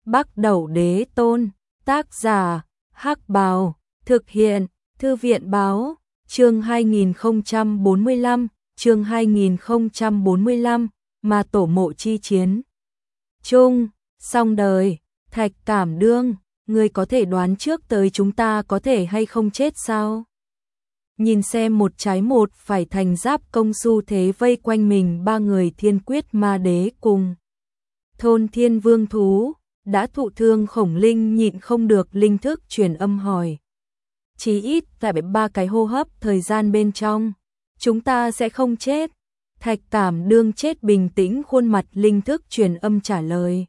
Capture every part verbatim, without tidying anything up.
Bắc Đẩu Đế Tôn, tác giả, Hắc Bào, thực hiện, Thư viện Báo, chương hai nghìn không trăm bốn mươi lăm, chương hai nghìn không trăm bốn mươi lăm, mà tổ mộ chi chiến. Chung, xong đời, Thạch Cảm Đương, ngươi có thể đoán trước tới chúng ta có thể hay không chết sao? Nhìn xem một trái một phải thành giáp công xu thế vây quanh mình ba người Thiên Quyết Ma Đế cùng Thôn Thiên Vương thú, đã thụ thương Khổng Linh nhịn không được linh thức truyền âm hỏi. Chí ít tại ba cái hô hấp thời gian bên trong, chúng ta sẽ không chết. Thạch Cảm Đương chết bình tĩnh khuôn mặt linh thức truyền âm trả lời.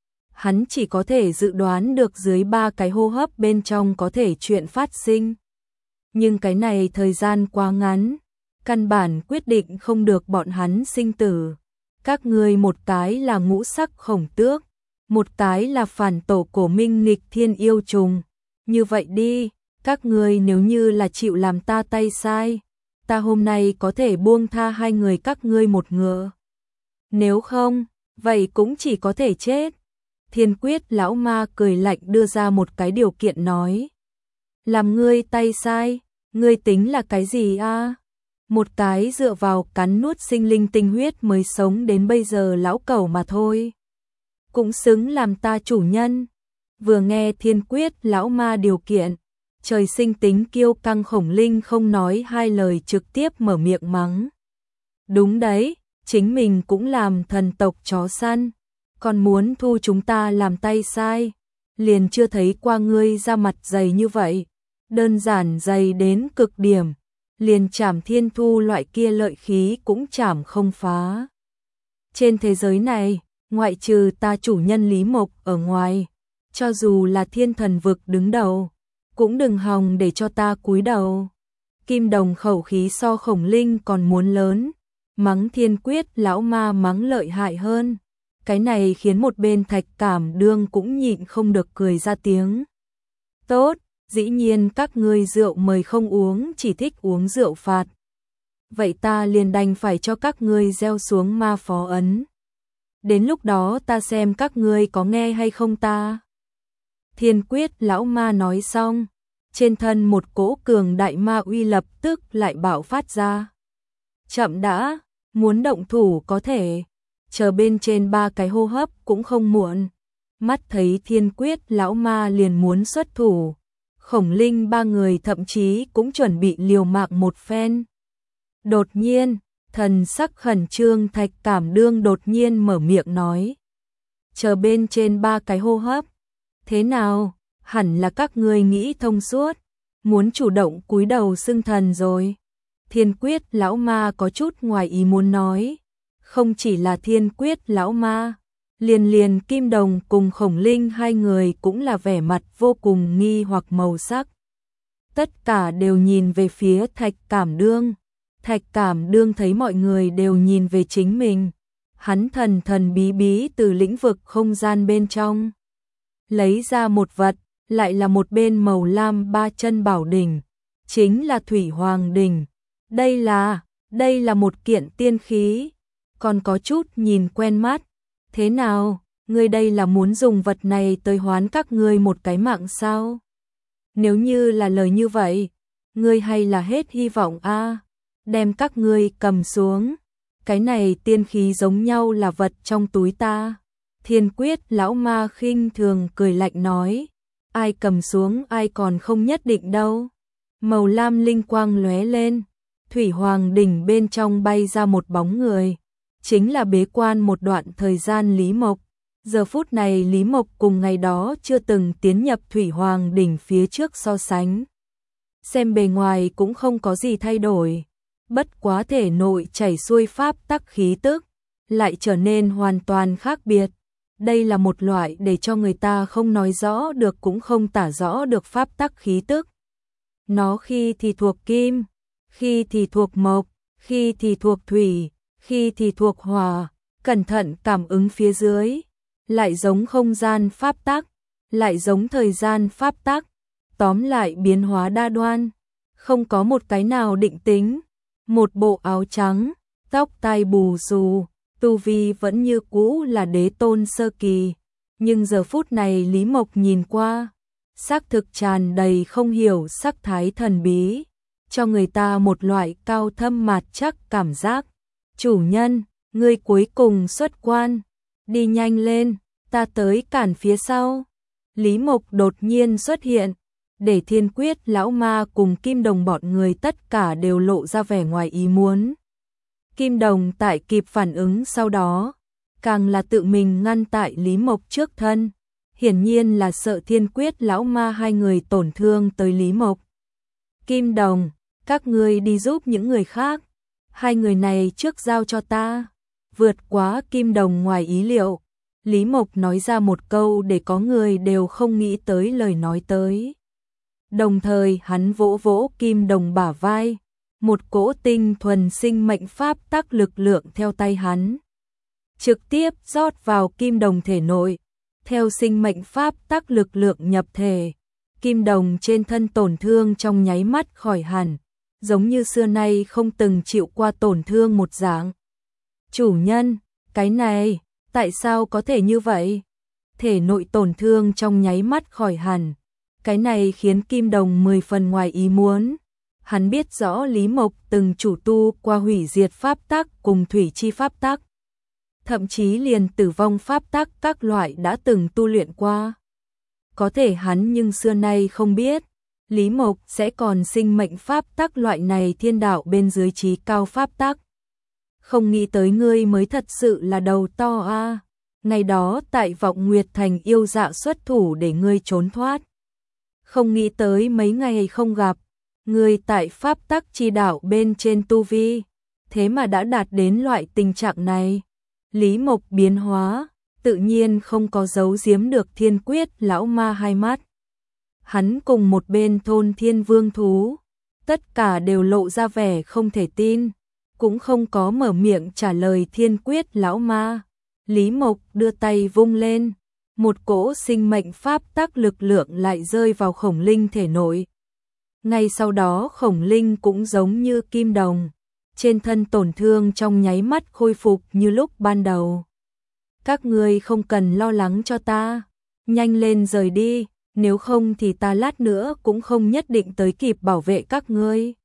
Hắn chỉ có thể dự đoán được dưới ba cái hô hấp bên trong có thể chuyện phát sinh. Nhưng cái này thời gian quá ngắn, căn bản quyết định không được bọn hắn sinh tử. Các ngươi một cái là ngũ sắc khổng tước, một cái là phản tổ cổ minh nghịch thiên yêu trùng. Như vậy đi, các ngươi nếu như là chịu làm ta tay sai, ta hôm nay có thể buông tha hai người các ngươi một ngựa. Nếu không, vậy cũng chỉ có thể chết. Thiên Quyết lão ma cười lạnh đưa ra một cái điều kiện nói. Làm ngươi tay sai, ngươi tính là cái gì a? Một cái dựa vào cắn nuốt sinh linh tinh huyết mới sống đến bây giờ lão cẩu mà thôi. Cũng xứng làm ta chủ nhân. Vừa nghe Thiên Quyết lão ma điều kiện, trời sinh tính kiêu căng Khổng Linh không nói hai lời trực tiếp mở miệng mắng. Đúng đấy, chính mình cũng làm thần tộc chó săn, còn muốn thu chúng ta làm tay sai, liền chưa thấy qua ngươi ra mặt dày như vậy, đơn giản dày đến cực điểm, liền chảm thiên thu loại kia lợi khí cũng chảm không phá. Trên thế giới này, ngoại trừ ta chủ nhân Lý Mộc ở ngoài, cho dù là thiên thần vực đứng đầu, cũng đừng hòng để cho ta cúi đầu. Kim Đồng khẩu khí so Khổng Linh còn muốn lớn, mắng Thiên Quyết lão ma mắng lợi hại hơn. Cái này khiến một bên Thạch Cảm Đương cũng nhịn không được cười ra tiếng. Tốt, dĩ nhiên các ngươi rượu mời không uống, chỉ thích uống rượu phạt. Vậy ta liền đành phải cho các ngươi gieo xuống ma phó ấn. Đến lúc đó ta xem các ngươi có nghe hay không ta. Thiên Quyết lão ma nói xong, trên thân một cỗ cường đại ma uy lập tức lại bạo phát ra. Chậm đã, muốn động thủ có thể, chờ bên trên ba cái hô hấp cũng không muộn. Mắt thấy Thiên Quyết lão ma liền muốn xuất thủ, Khổng Linh ba người thậm chí cũng chuẩn bị liều mạng một phen. Đột nhiên, thần sắc khẩn trương Thạch Cảm Đương đột nhiên mở miệng nói. Chờ bên trên ba cái hô hấp. Thế nào, hẳn là các ngươi nghĩ thông suốt, muốn chủ động cúi đầu xưng thần rồi. Thiên Quyết lão ma có chút ngoài ý muốn nói. Không chỉ là Thiên Quyết lão ma, liền liền Kim Đồng cùng Khổng Linh hai người cũng là vẻ mặt vô cùng nghi hoặc màu sắc. Tất cả đều nhìn về phía Thạch Cảm Đương. Thạch Cảm Đương thấy mọi người đều nhìn về chính mình. Hắn thần thần bí bí từ lĩnh vực không gian bên trong lấy ra một vật, lại là một bên màu lam ba chân bảo đỉnh, chính là Thủy Hoàng đỉnh. Đây là, đây là một kiện tiên khí, còn có chút nhìn quen mắt. Thế nào, ngươi đây là muốn dùng vật này tới hoán các ngươi một cái mạng sao? Nếu như là lời như vậy, ngươi hay là hết hy vọng a? Đem các ngươi cầm xuống. Cái này tiên khí giống nhau là vật trong túi ta. Thiên Quyết lão ma khinh thường cười lạnh nói, ai cầm xuống ai còn không nhất định đâu. Màu lam linh quang lóe lên, Thủy Hoàng đỉnh bên trong bay ra một bóng người, chính là bế quan một đoạn thời gian Lý Mộc. Giờ phút này Lý Mộc cùng ngày đó chưa từng tiến nhập Thủy Hoàng đỉnh phía trước so sánh. Xem bề ngoài cũng không có gì thay đổi, bất quá thể nội chảy xuôi pháp tắc khí tức, lại trở nên hoàn toàn khác biệt. Đây là một loại để cho người ta không nói rõ được cũng không tả rõ được pháp tắc khí tức. Nó khi thì thuộc kim, khi thì thuộc mộc, khi thì thuộc thủy, khi thì thuộc hỏa, cẩn thận cảm ứng phía dưới, lại giống không gian pháp tắc, lại giống thời gian pháp tắc, tóm lại biến hóa đa đoan, không có một cái nào định tính. Một bộ áo trắng, tóc tai bù xù, tu vi vẫn như cũ là đế tôn sơ kỳ, Nhưng giờ phút này Lý Mộc nhìn qua, xác thực tràn đầy không hiểu sắc thái thần bí, cho người ta một loại cao thâm mạt chắc cảm giác. Chủ nhân, ngươi cuối cùng xuất quan, đi nhanh lên, ta tới cản phía sau. Lý Mộc đột nhiên xuất hiện, để Thiên Quyết lão ma cùng Kim Đồng bọn người tất cả đều lộ ra vẻ ngoài ý muốn. Kim Đồng tại kịp phản ứng sau đó, càng là tự mình ngăn tại Lý Mộc trước thân, hiển nhiên là sợ Thiên Quyết lão ma hai người tổn thương tới Lý Mộc. Kim Đồng, các ngươi đi giúp những người khác, hai người này trước giao cho ta. Vượt quá Kim Đồng ngoài ý liệu, Lý Mộc nói ra một câu để có người đều không nghĩ tới lời nói tới. Đồng thời hắn vỗ vỗ Kim Đồng bả vai, một cỗ tinh thuần sinh mệnh pháp tắc lực lượng theo tay hắn, trực tiếp rót vào Kim Đồng thể nội, theo sinh mệnh pháp tắc lực lượng nhập thể. Kim Đồng trên thân tổn thương trong nháy mắt khỏi hẳn, giống như xưa nay không từng chịu qua tổn thương một dạng. Chủ nhân, cái này, tại sao có thể như vậy? Thể nội tổn thương trong nháy mắt khỏi hẳn, cái này khiến Kim Đồng mười phần ngoài ý muốn. Hắn biết rõ Lý Mộc từng chủ tu qua hủy diệt pháp tắc cùng thủy chi pháp tắc, thậm chí liền tử vong pháp tắc các loại đã từng tu luyện qua. Có thể hắn nhưng xưa nay không biết, Lý Mộc sẽ còn sinh mệnh pháp tắc loại này thiên đạo bên dưới trí cao pháp tắc. Không nghĩ tới ngươi mới thật sự là đầu to a. À. Ngày đó tại Vọng Nguyệt Thành yêu dạ xuất thủ để ngươi trốn thoát. Không nghĩ tới mấy ngày không gặp, ngươi tại pháp tắc chi đạo bên trên tu vi, thế mà đã đạt đến loại tình trạng này. Lý Mộc biến hóa, tự nhiên không có giấu giếm được Thiên Quyết lão ma hai mắt. Hắn cùng một bên thôn thiên vương thú, tất cả đều lộ ra vẻ không thể tin, cũng không có mở miệng trả lời Thiên Quyết lão ma. Lý Mộc đưa tay vung lên, một cỗ sinh mệnh pháp tắc lực lượng lại rơi vào Khổng Linh thể nội. Ngay sau đó Khổng Linh cũng giống như Kim Đồng, trên thân tổn thương trong nháy mắt khôi phục như lúc ban đầu. Các ngươi không cần lo lắng cho ta, nhanh lên rời đi, nếu không thì ta lát nữa cũng không nhất định tới kịp bảo vệ các ngươi.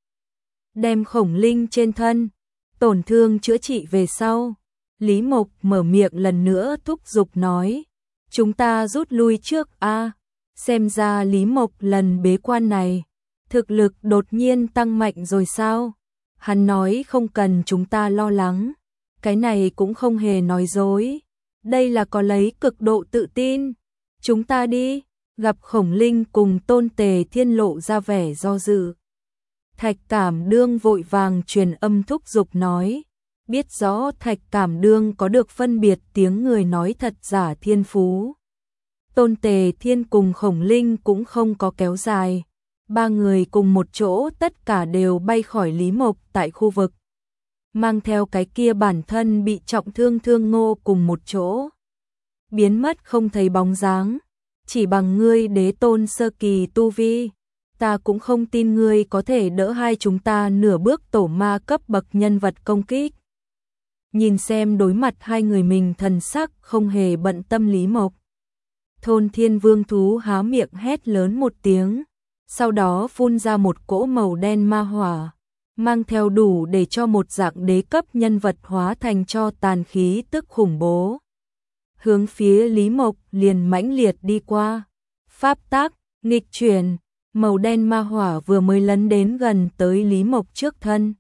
Đem Khổng Linh trên thân tổn thương chữa trị về sau, Lý Mộc mở miệng lần nữa thúc giục nói, chúng ta rút lui trước a. À, xem ra Lý Mộc lần bế quan này, thực lực đột nhiên tăng mạnh rồi sao? Hắn nói không cần chúng ta lo lắng, cái này cũng không hề nói dối, đây là có lấy cực độ tự tin. Chúng ta đi. Gặp Khổng Linh cùng Tôn Tề Thiên lộ ra vẻ do dự, Thạch Cảm Đương vội vàng truyền âm thúc giục nói, biết rõ Thạch Cảm Đương có được phân biệt tiếng người nói thật giả thiên phú. Tôn Tề Thiên cùng Khổng Linh cũng không có kéo dài, ba người cùng một chỗ tất cả đều bay khỏi Lý Mộc tại khu vực, mang theo cái kia bản thân bị trọng thương Thương Ngô cùng một chỗ, biến mất không thấy bóng dáng. Chỉ bằng ngươi đế tôn sơ kỳ tu vi, ta cũng không tin ngươi có thể đỡ hai chúng ta nửa bước tổ ma cấp bậc nhân vật công kích. Nhìn xem đối mặt hai người mình thần sắc không hề bận tâm Lý Mộc. Thôn Thiên Vương thú há miệng hét lớn một tiếng, sau đó phun ra một cỗ màu đen ma hỏa, mang theo đủ để cho một dạng đế cấp nhân vật hóa thành cho tàn khí tức khủng bố. Hướng phía Lý Mộc liền mãnh liệt đi qua. Pháp tắc, nghịch chuyển, màu đen ma hỏa vừa mới lấn đến gần tới Lý Mộc trước thân.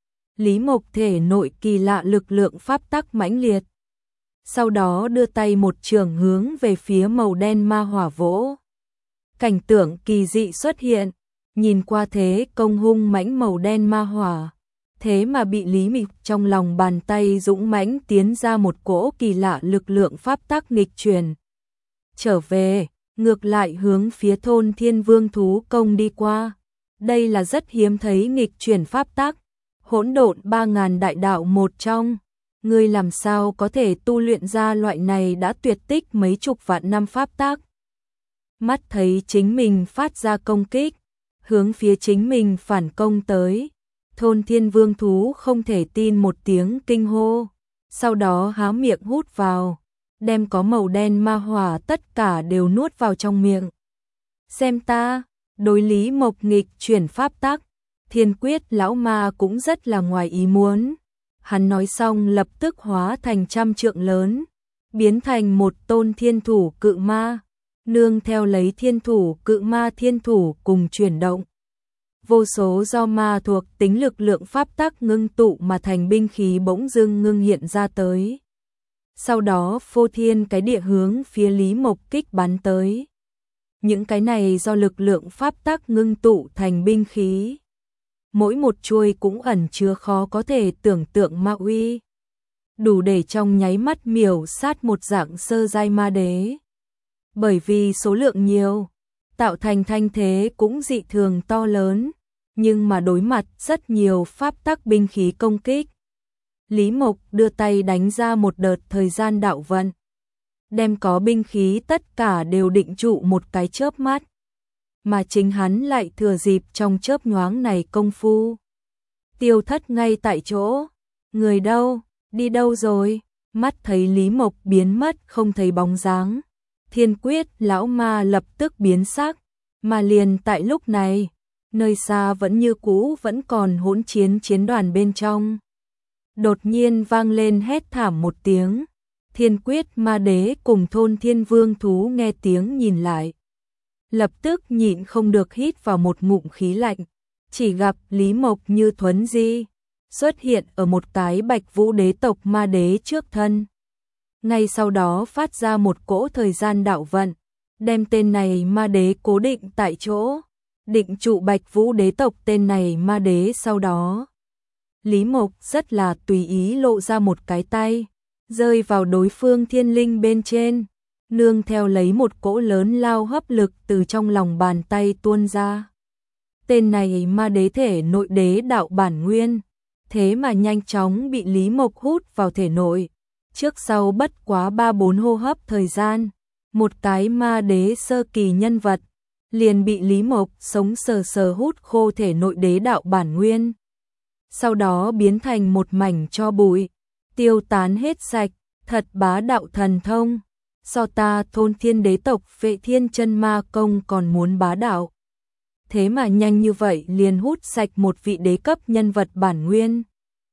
Lý Mộc thể nội kỳ lạ lực lượng pháp tắc mãnh liệt. Sau đó đưa tay một trường hướng về phía màu đen ma hỏa vỗ. Cảnh tượng kỳ dị xuất hiện, nhìn qua thế công hung mãnh màu đen ma hỏa. Thế mà bị Lý Mịch trong lòng bàn tay dũng mãnh tiến ra một cỗ kỳ lạ lực lượng pháp tắc nghịch chuyển. Trở về, ngược lại hướng phía thôn Thiên Vương thú công đi qua. Đây là rất hiếm thấy nghịch chuyển pháp tắc, hỗn độn ba ngàn đại đạo một trong. Ngươi làm sao có thể tu luyện ra loại này đã tuyệt tích mấy chục vạn năm pháp tắc? Mắt thấy chính mình phát ra công kích, hướng phía chính mình phản công tới. Thôn Thiên Vương thú không thể tin một tiếng kinh hô, sau đó há miệng hút vào, đem có màu đen ma hỏa tất cả đều nuốt vào trong miệng. Xem ta, đối Lý Mộc nghịch chuyển pháp tắc, Thiên Quyết lão ma cũng rất là ngoài ý muốn. Hắn nói xong lập tức hóa thành trăm trượng lớn, biến thành một tôn thiên thủ cự ma, nương theo lấy thiên thủ cự ma thiên thủ cùng chuyển động. Vô số do ma thuộc tính lực lượng pháp tắc ngưng tụ mà thành binh khí bỗng dưng ngưng hiện ra tới. Sau đó phô thiên cái địa hướng phía Lý Mộc kích bắn tới. Những cái này do lực lượng pháp tắc ngưng tụ thành binh khí. Mỗi một chuôi cũng ẩn chứa khó có thể tưởng tượng ma uy. Đủ để trong nháy mắt miểu sát một dạng sơ giai ma đế. Bởi vì số lượng nhiều, tạo thành thanh thế cũng dị thường to lớn, nhưng mà đối mặt rất nhiều pháp tắc binh khí công kích. Lý Mộc đưa tay đánh ra một đợt thời gian đạo vận, đem có binh khí tất cả đều định trụ một cái chớp mắt, mà chính hắn lại thừa dịp trong chớp nhoáng này công phu tiêu thất ngay tại chỗ. Người đâu, đi đâu rồi? Mắt thấy Lý Mộc biến mất không thấy bóng dáng, Thiên Quyết lão ma lập tức biến sắc, mà liền tại lúc này, nơi xa vẫn như cũ vẫn còn hỗn chiến chiến đoàn bên trong. Đột nhiên vang lên hét thảm một tiếng, Thiên Quyết ma đế cùng thôn thiên vương thú nghe tiếng nhìn lại. Lập tức nhịn không được hít vào một ngụm khí lạnh, chỉ gặp Lý Mộc như thuấn di, xuất hiện ở một cái Bạch Vũ đế tộc ma đế trước thân. Ngay sau đó phát ra một cỗ thời gian đạo vận, đem tên này ma đế cố định tại chỗ, định trụ Bạch Vũ đế tộc tên này ma đế. Sau đó Lý Mộc rất là tùy ý lộ ra một cái tay, rơi vào đối phương thiên linh bên trên, nương theo lấy một cỗ lớn lao hấp lực từ trong lòng bàn tay tuôn ra. Tên này ma đế thể nội đế đạo bản nguyên, thế mà nhanh chóng bị Lý Mộc hút vào thể nội. Trước sau bất quá ba bốn hô hấp thời gian, một cái ma đế sơ kỳ nhân vật liền bị Lý Mộc sống sờ sờ hút khô thể nội đế đạo bản nguyên. Sau đó biến thành một mảnh tro bụi, tiêu tán hết sạch, thật bá đạo thần thông. So ta thôn thiên đế tộc Vệ Thiên Chân Ma Công còn muốn bá đạo. Thế mà nhanh như vậy liền hút sạch một vị đế cấp nhân vật bản nguyên.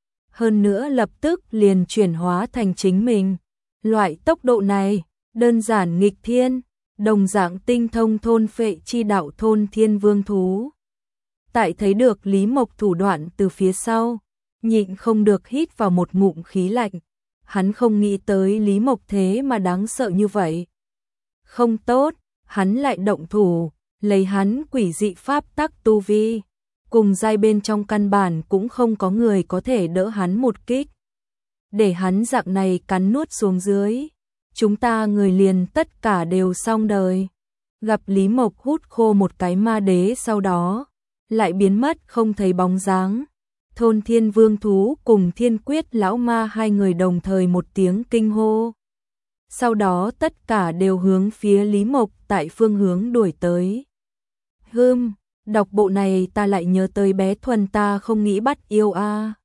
Hơn nữa lập tức liền chuyển hóa thành chính mình. Loại tốc độ này, đơn giản nghịch thiên, đồng dạng tinh thông thôn phệ chi đạo thôn thiên vương thú. Tại thấy được Lý Mộc thủ đoạn từ phía sau, nhịn không được hít vào một ngụm khí lạnh. Hắn không nghĩ tới Lý Mộc thế mà đáng sợ như vậy. Không tốt, hắn lại động thủ, lấy hắn quỷ dị pháp tắc tu vi. Cùng giai bên trong căn bản cũng không có người có thể đỡ hắn một kích. Để hắn dạng này cắn nuốt xuống dưới, chúng ta người liền tất cả đều xong đời. Gặp Lý Mộc hút khô một cái ma đế sau đó, lại biến mất không thấy bóng dáng. Thôn thiên vương thú cùng Thiên Quyết lão ma hai người đồng thời một tiếng kinh hô. Sau đó tất cả đều hướng phía Lý Mộc tại phương hướng đuổi tới. Hừm, đọc bộ này ta lại nhớ tới bé Thuần ta không nghĩ bắt yêu a. À.